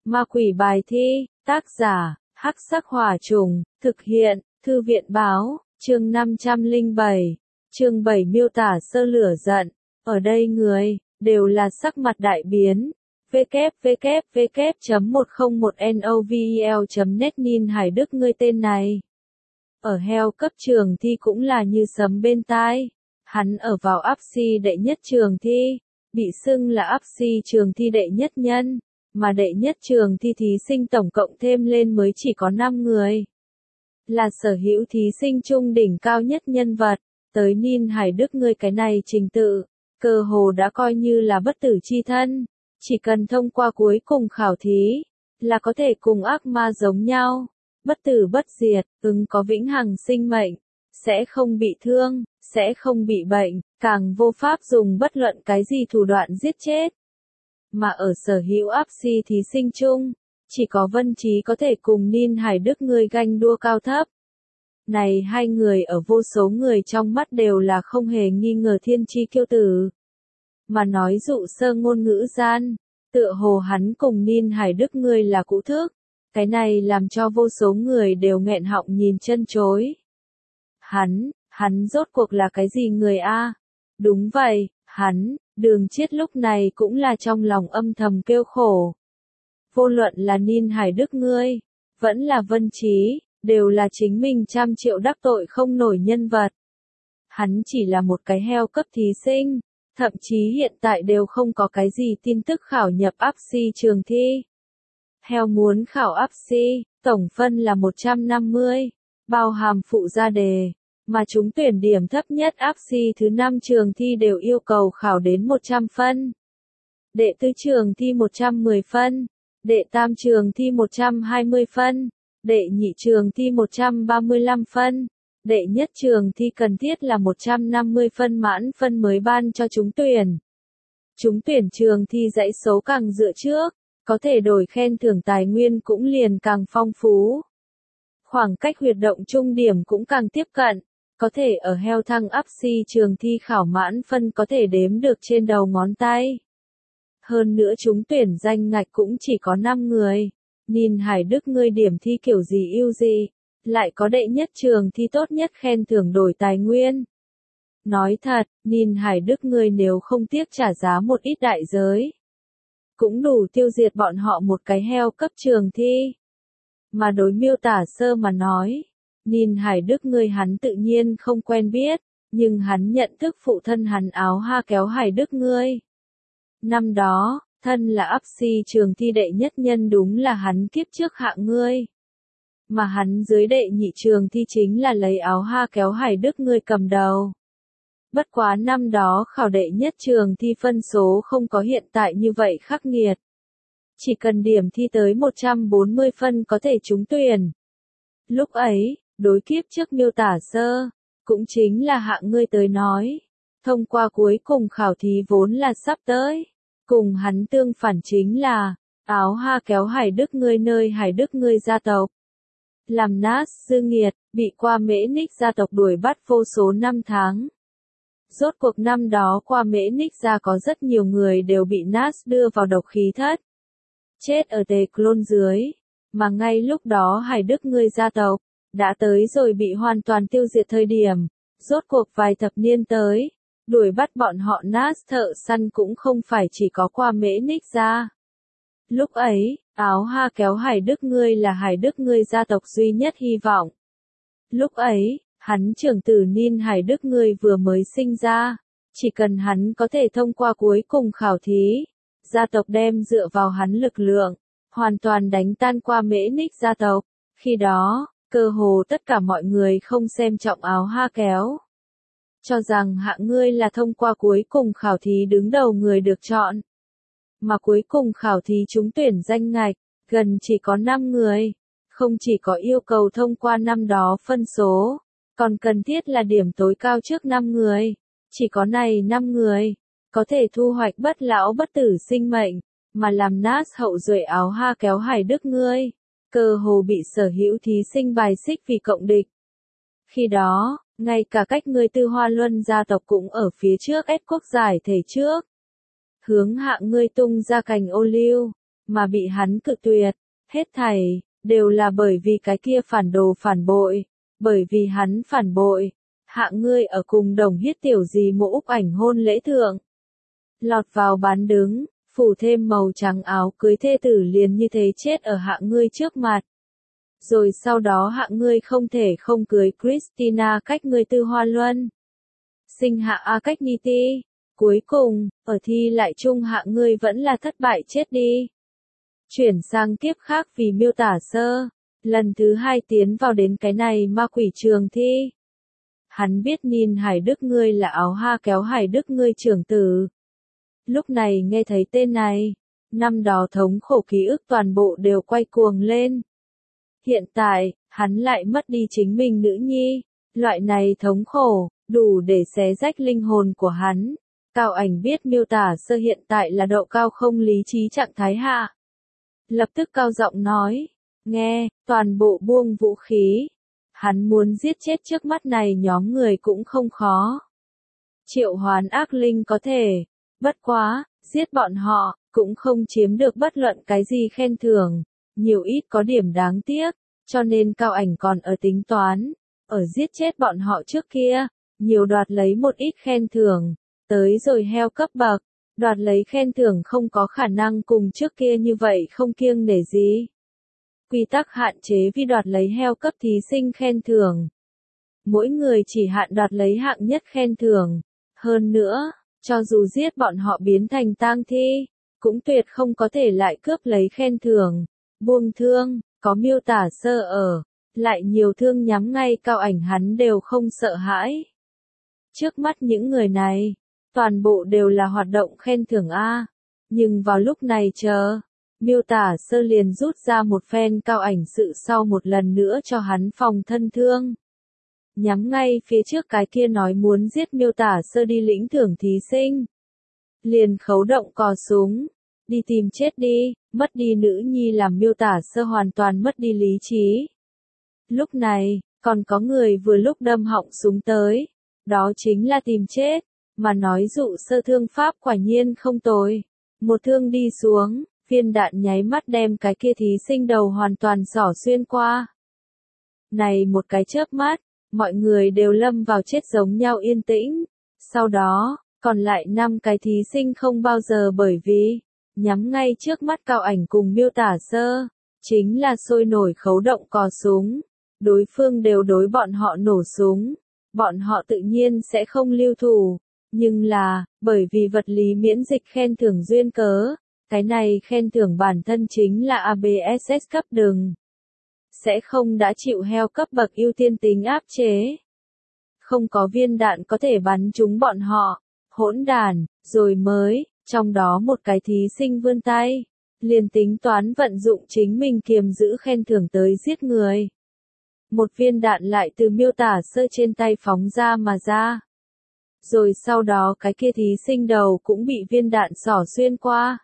Ma quỷ bài thi, tác giả, Hắc Sắc Hỏa Trùng, thực hiện, Thư viện Báo, chương 507, chương 7 miêu tả sơ lửa giận, ở đây người, đều là sắc mặt đại biến. www.101novel.net Nin Hải Đức ngươi tên này. Ở heo cấp trường thi cũng là như sấm bên tai. Hắn ở vào áp si đệ nhất trường thi, bị xưng là áp si trường thi đệ nhất nhân, mà đệ nhất trường thi thí sinh tổng cộng thêm lên mới chỉ có 5 người. Là sở hữu thí sinh trung đỉnh cao nhất nhân vật, tới Nin Hải Đức ngươi cái này trình tự, cơ hồ đã coi như là bất tử chi thân, chỉ cần thông qua cuối cùng khảo thí, là có thể cùng ác ma giống nhau, bất tử bất diệt, có vĩnh hằng sinh mệnh, sẽ không bị thương, sẽ không bị bệnh, càng vô pháp dùng bất luận cái gì thủ đoạn giết chết. Mà ở sở hữu áp si thí sinh chung, chỉ có Vân Trí có thể cùng Nin Hải Đức ngươi ganh đua cao thấp. Này hai người ở vô số người trong mắt đều là không hề nghi ngờ thiên chi kiêu tử. Mà nói dụ sơ ngôn ngữ gian, tựa hồ hắn cùng Nin Hải Đức ngươi là cũ thức, cái này làm cho vô số người đều nghẹn họng nhìn chân chối. Hắn rốt cuộc là cái gì người a? Đúng vậy, Đường Chiết lúc này cũng là trong lòng âm thầm kêu khổ. Vô luận là Nin Hải Đức ngươi, vẫn là Vân Trí, đều là chính mình trăm triệu đắc tội không nổi nhân vật. Hắn chỉ là một cái heo cấp thí sinh, thậm chí hiện tại đều không có cái gì tin tức khảo nhập áp si trường thi. Heo muốn khảo áp si, tổng phân là 150, bao hàm phụ gia đề, mà trúng tuyển điểm thấp nhất áp si thứ 5 trường thi đều yêu cầu khảo đến 100 phân. Đệ tứ trường thi 110 phân, đệ tam trường thi 120 phân, đệ nhị trường thi 135 phân, đệ nhất trường thi cần thiết là 150 phân mãn phân mới ban cho trúng tuyển. Trúng tuyển trường thi dãy số càng dựa trước, có thể đổi khen thưởng tài nguyên cũng liền càng phong phú. Khoảng cách huyệt động trung điểm cũng càng tiếp cận, có thể ở heo thăng áp si trường thi khảo mãn phân có thể đếm được trên đầu ngón tay. Hơn nữa trúng tuyển danh ngạch cũng chỉ có 5 người. Nin Hải Đức ngươi điểm thi kiểu gì ưu gì, lại có đệ nhất trường thi tốt nhất khen thưởng đổi tài nguyên. Nói thật, Nin Hải Đức ngươi nếu không tiếc trả giá một ít đại giới, cũng đủ tiêu diệt bọn họ một cái heo cấp trường thi. Mà đối miêu tả sơ mà nói, Nin Hải Đức ngươi hắn tự nhiên không quen biết, nhưng hắn nhận thức phụ thân hắn Áo Ha Kéo Hải Đức ngươi. Năm đó, thân là áp si trường thi đệ nhất nhân đúng là hắn kiếp trước hạng ngươi. Mà hắn dưới đệ nhị trường thi chính là lấy Áo Ha Kéo Hải Đức ngươi cầm đầu. Bất quá năm đó khảo đệ nhất trường thi phân số không có hiện tại như vậy khắc nghiệt. Chỉ cần điểm thi tới 140 phân có thể trúng tuyển. Lúc ấy, đối kiếp trước miêu tả sơ, cũng chính là hạng ngươi tới nói. Thông qua cuối cùng khảo thí vốn là sắp tới. Cùng hắn tương phản chính là, Áo Ha Kéo Hải Đức ngươi nơi Hải Đức ngươi gia tộc. Làm nát sư nghiệt, bị qua Mễ Ních gia tộc đuổi bắt vô số năm tháng. Rốt cuộc năm đó qua Mễ Ních gia có rất nhiều người đều bị Nas đưa vào độc khí thất. Chết ở Tề Clôn dưới, mà ngay lúc đó Hải Đức ngươi gia tộc, đã tới rồi bị hoàn toàn tiêu diệt thời điểm, rốt cuộc vài thập niên tới. Đuổi bắt bọn họ Nas thợ săn cũng không phải chỉ có qua Mễ Ních gia. Lúc ấy, Áo Ha Kéo Hải Đức ngươi là Hải Đức ngươi gia tộc duy nhất hy vọng. Lúc ấy, hắn trưởng tử Nin Hải Đức ngươi vừa mới sinh ra, chỉ cần hắn có thể thông qua cuối cùng khảo thí, gia tộc đem dựa vào hắn lực lượng, hoàn toàn đánh tan qua Mễ Ních gia tộc. Khi đó, cơ hồ tất cả mọi người không xem trọng Áo Ha Kéo. Cho rằng hạng ngươi là thông qua cuối cùng khảo thí đứng đầu người được chọn. Mà cuối cùng khảo thí trúng tuyển danh ngạch, gần chỉ có 5 người. Không chỉ có yêu cầu thông qua năm đó phân số, còn cần thiết là điểm tối cao trước 5 người. Chỉ có này 5 người, có thể thu hoạch bất lão bất tử sinh mệnh, mà làm nát hậu duệ Áo Ha Kéo Hải Đức ngươi. Cơ hồ bị sở hữu thí sinh bài xích vì cộng địch. Khi đó, ngay cả cách ngươi Tư Hoa Luân gia tộc cũng ở phía trước ép quốc giải thể trước. Hướng hạng ngươi tung ra cành ô liu, mà bị hắn cự tuyệt, hết thảy, đều là bởi vì cái kia phản đồ phản bội, bởi vì hắn phản bội, hạ ngươi ở cùng đồng hiết tiểu gì mộ Úc ảnh hôn lễ thượng. Lọt vào bán đứng, phủ thêm màu trắng áo cưới thê tử liền như thế chết ở hạ ngươi trước mặt. Rồi sau đó hạ ngươi không thể không cưới Christina cách ngươi Tư Hoa Luân. Sinh hạ A cách Ni Ti. Cuối cùng, ở thi lại chung hạ ngươi vẫn là thất bại chết đi. Chuyển sang kiếp khác vì miêu tả sơ. Lần thứ 2 tiến vào đến cái này ma quỷ trường thi. Hắn biết nhìn Hải Đức ngươi là áo ha kéo Hải Đức ngươi trưởng tử. Lúc này nghe thấy tên này, năm đó thống khổ ký ức toàn bộ đều quay cuồng lên. Hiện tại, hắn lại mất đi chính mình nữ nhi, loại này thống khổ, đủ để xé rách linh hồn của hắn. Cao ảnh biết miêu tả sơ hiện tại là độ cao không lý trí trạng thái hạ. Lập tức cao giọng nói, nghe, toàn bộ buông vũ khí. Hắn muốn giết chết trước mắt này nhóm người cũng không khó. Triệu hoán ác linh có thể, bất quá, giết bọn họ, cũng không chiếm được bất luận cái gì khen thưởng, nhiều ít có điểm đáng tiếc, cho nên cao ảnh còn ở tính toán, ở giết chết bọn họ trước kia, nhiều đoạt lấy một ít khen thưởng, tới rồi heo cấp bậc, đoạt lấy khen thưởng không có khả năng cùng trước kia như vậy không kiêng nể gì. Quy tắc hạn chế vì đoạt lấy heo cấp thí sinh khen thưởng. Mỗi người chỉ hạn đoạt lấy hạng nhất khen thưởng, hơn nữa, cho dù giết bọn họ biến thành tang thi, cũng tuyệt không có thể lại cướp lấy khen thưởng. Buông thương, có miêu tả sơ ở, lại nhiều thương nhắm ngay cao ảnh hắn đều không sợ hãi. Trước mắt những người này, toàn bộ đều là hoạt động khen thưởng A. Nhưng vào lúc này miêu tả sơ liền rút ra một phen cao ảnh sự sau một lần nữa cho hắn phòng thân thương. Nhắm ngay phía trước cái kia nói muốn giết miêu tả sơ đi lĩnh thưởng thí sinh. Liền khấu động cò súng, đi tìm chết đi, mất đi nữ nhi làm miêu tả sơ hoàn toàn mất đi lý trí. Lúc này, còn có người vừa lúc đâm họng súng tới, đó chính là tìm chết, mà nói dụ sơ thương pháp quả nhiên không tồi. Một thương đi xuống, viên đạn nháy mắt đem cái kia thí sinh đầu hoàn toàn xỏ xuyên qua. Này một cái chớp mắt, mọi người đều lâm vào chết giống nhau yên tĩnh. Sau đó, còn lại 5 cái thí sinh không bao giờ bởi vì, nhắm ngay trước mắt cao ảnh cùng miêu tả sơ, chính là sôi nổi khấu động cò súng. Đối phương đều đối bọn họ nổ súng, bọn họ tự nhiên sẽ không lưu thủ. Nhưng là, bởi vì vật lý miễn dịch khen thưởng duyên cớ, cái này khen thưởng bản thân chính là ABSS cấp đừng. Sẽ không đã chịu heo cấp bậc ưu tiên tính áp chế. Không có viên đạn có thể bắn trúng bọn họ, hỗn đản, rồi mới, trong đó một cái thí sinh vươn tay, liền tính toán vận dụng chính mình kiềm giữ khen thưởng tới giết người. Một viên đạn lại từ miêu tả sơ trên tay phóng ra mà ra. Rồi sau đó cái kia thí sinh đầu cũng bị viên đạn xỏ xuyên qua.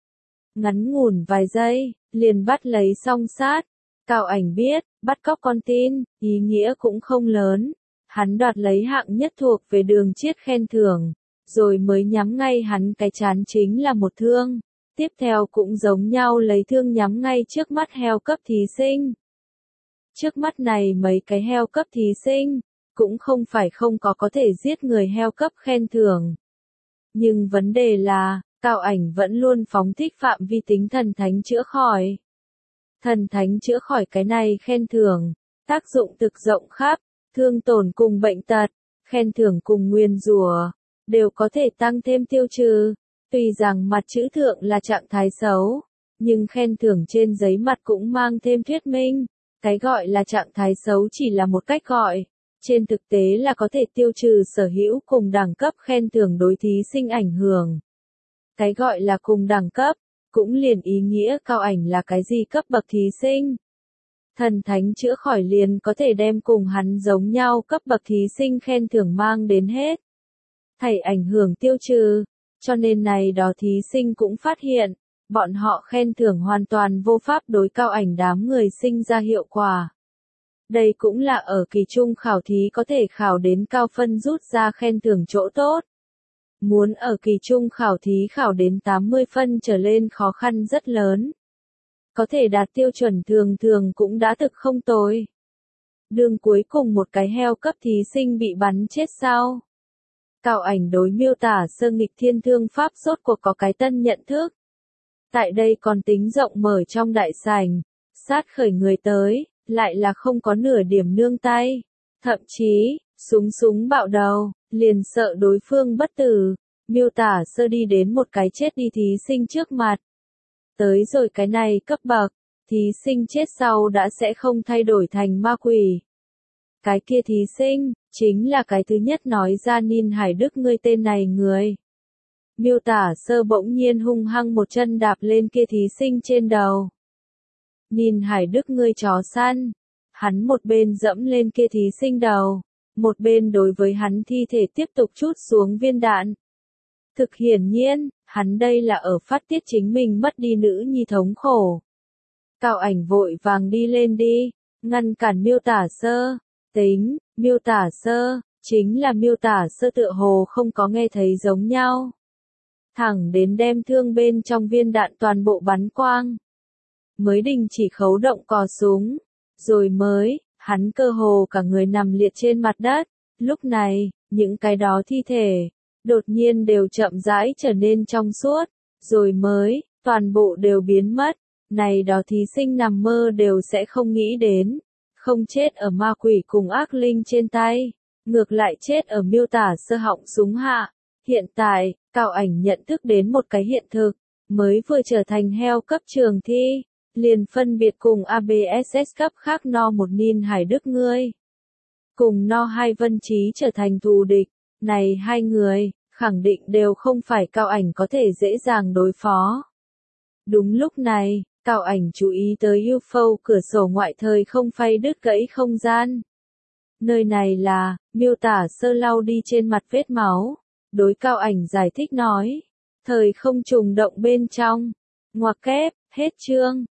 Ngắn ngủn vài giây, liền bắt lấy song sát. Cao ảnh biết, bắt cóc con tin, ý nghĩa cũng không lớn. Hắn đoạt lấy hạng nhất thuộc về đường chiết khen thưởng, rồi mới nhắm ngay hắn cái chán chính là một thương. Tiếp theo cũng giống nhau lấy thương nhắm ngay trước mắt heo cấp thí sinh. Trước mắt này mấy cái heo cấp thí sinh, cũng không phải không có thể giết người heo cấp khen thưởng. Nhưng vấn đề là, cao ảnh vẫn luôn phóng thích phạm vi tính thần thánh chữa khỏi. Thần thánh chữa khỏi cái này khen thưởng, tác dụng thực rộng khắp, thương tổn cùng bệnh tật, khen thưởng cùng nguyền rủa, đều có thể tăng thêm tiêu trừ. Tuy rằng mặt chữ thượng là trạng thái xấu, nhưng khen thưởng trên giấy mặt cũng mang thêm thuyết minh. Cái gọi là trạng thái xấu chỉ là một cách gọi, trên thực tế là có thể tiêu trừ sở hữu cùng đẳng cấp khen thưởng đối thí sinh ảnh hưởng. Cái gọi là cùng đẳng cấp, cũng liền ý nghĩa cao ảnh là cái gì cấp bậc thí sinh. Thần thánh chữa khỏi liền có thể đem cùng hắn giống nhau cấp bậc thí sinh khen thưởng mang đến hết. Thảy ảnh hưởng tiêu trừ, cho nên này đó thí sinh cũng phát hiện, bọn họ khen thưởng hoàn toàn vô pháp đối cao ảnh đám người sinh ra hiệu quả. Đây cũng là ở kỳ trung khảo thí có thể khảo đến cao phân rút ra khen thưởng chỗ tốt. Muốn ở kỳ trung khảo thí khảo đến 80 phân trở lên khó khăn rất lớn. Có thể đạt tiêu chuẩn thường thường cũng đã thực không tồi. Đường cuối cùng một cái heo cấp thí sinh bị bắn chết sao? Cạo ảnh đối miêu tả sơ nghịch thiên thương pháp rốt cuộc có cái tân nhận thức. Tại đây còn tính rộng mở trong đại sảnh, sát khởi người tới, lại là không có nửa điểm nương tay. Thậm chí, súng bạo đầu, liền sợ đối phương bất tử. Miêu tả sơ đi đến một cái chết đi thí sinh trước mặt. Tới rồi cái này cấp bậc, thí sinh chết sau đã sẽ không thay đổi thành ma quỷ. Cái kia thí sinh, chính là cái thứ nhất nói ra Ninh Hải Đức ngươi tên này người. Miêu tả sơ bỗng nhiên hung hăng một chân đạp lên kia thí sinh trên đầu. Ninh Hải Đức ngươi chó săn. Hắn một bên dẫm lên kia thí sinh đầu, một bên đối với hắn thi thể tiếp tục trút xuống viên đạn. Thực hiển nhiên, hắn đây là ở phát tiết chính mình mất đi nữ nhi thống khổ. Cạo ảnh vội vàng đi lên đi, ngăn cản miêu tả sơ. Tính, miêu tả sơ, chính là miêu tả sơ tựa hồ không có nghe thấy giống nhau. Thẳng đến đem thương bên trong viên đạn toàn bộ bắn quang. Mới đình chỉ khấu động cò súng. Rồi mới, hắn cơ hồ cả người nằm liệt trên mặt đất. Lúc này, những cái đó thi thể, đột nhiên đều chậm rãi trở nên trong suốt. Rồi mới, toàn bộ đều biến mất. Này đó thí sinh nằm mơ đều sẽ không nghĩ đến. Không chết ở ma quỷ cùng ác linh trên tay, ngược lại chết ở miêu tả sơ họng súng hạ. Hiện tại, Cạo ảnh nhận thức đến một cái hiện thực, mới vừa trở thành heo cấp trường thi, liền phân biệt cùng ABSS cấp khác no một Ninh Hải Đức ngươi. Cùng no hai Vân Trí trở thành thù địch, này hai người, khẳng định đều không phải Cạo ảnh có thể dễ dàng đối phó. Đúng lúc này, Cạo ảnh chú ý tới UFO cửa sổ ngoại thời không phay đứt gãy không gian. Nơi này là, miêu tả sơ lau đi trên mặt vết máu. Đối Cạo ảnh giải thích nói. Thời không trùng động bên trong. Ngoặc kép, hết chương.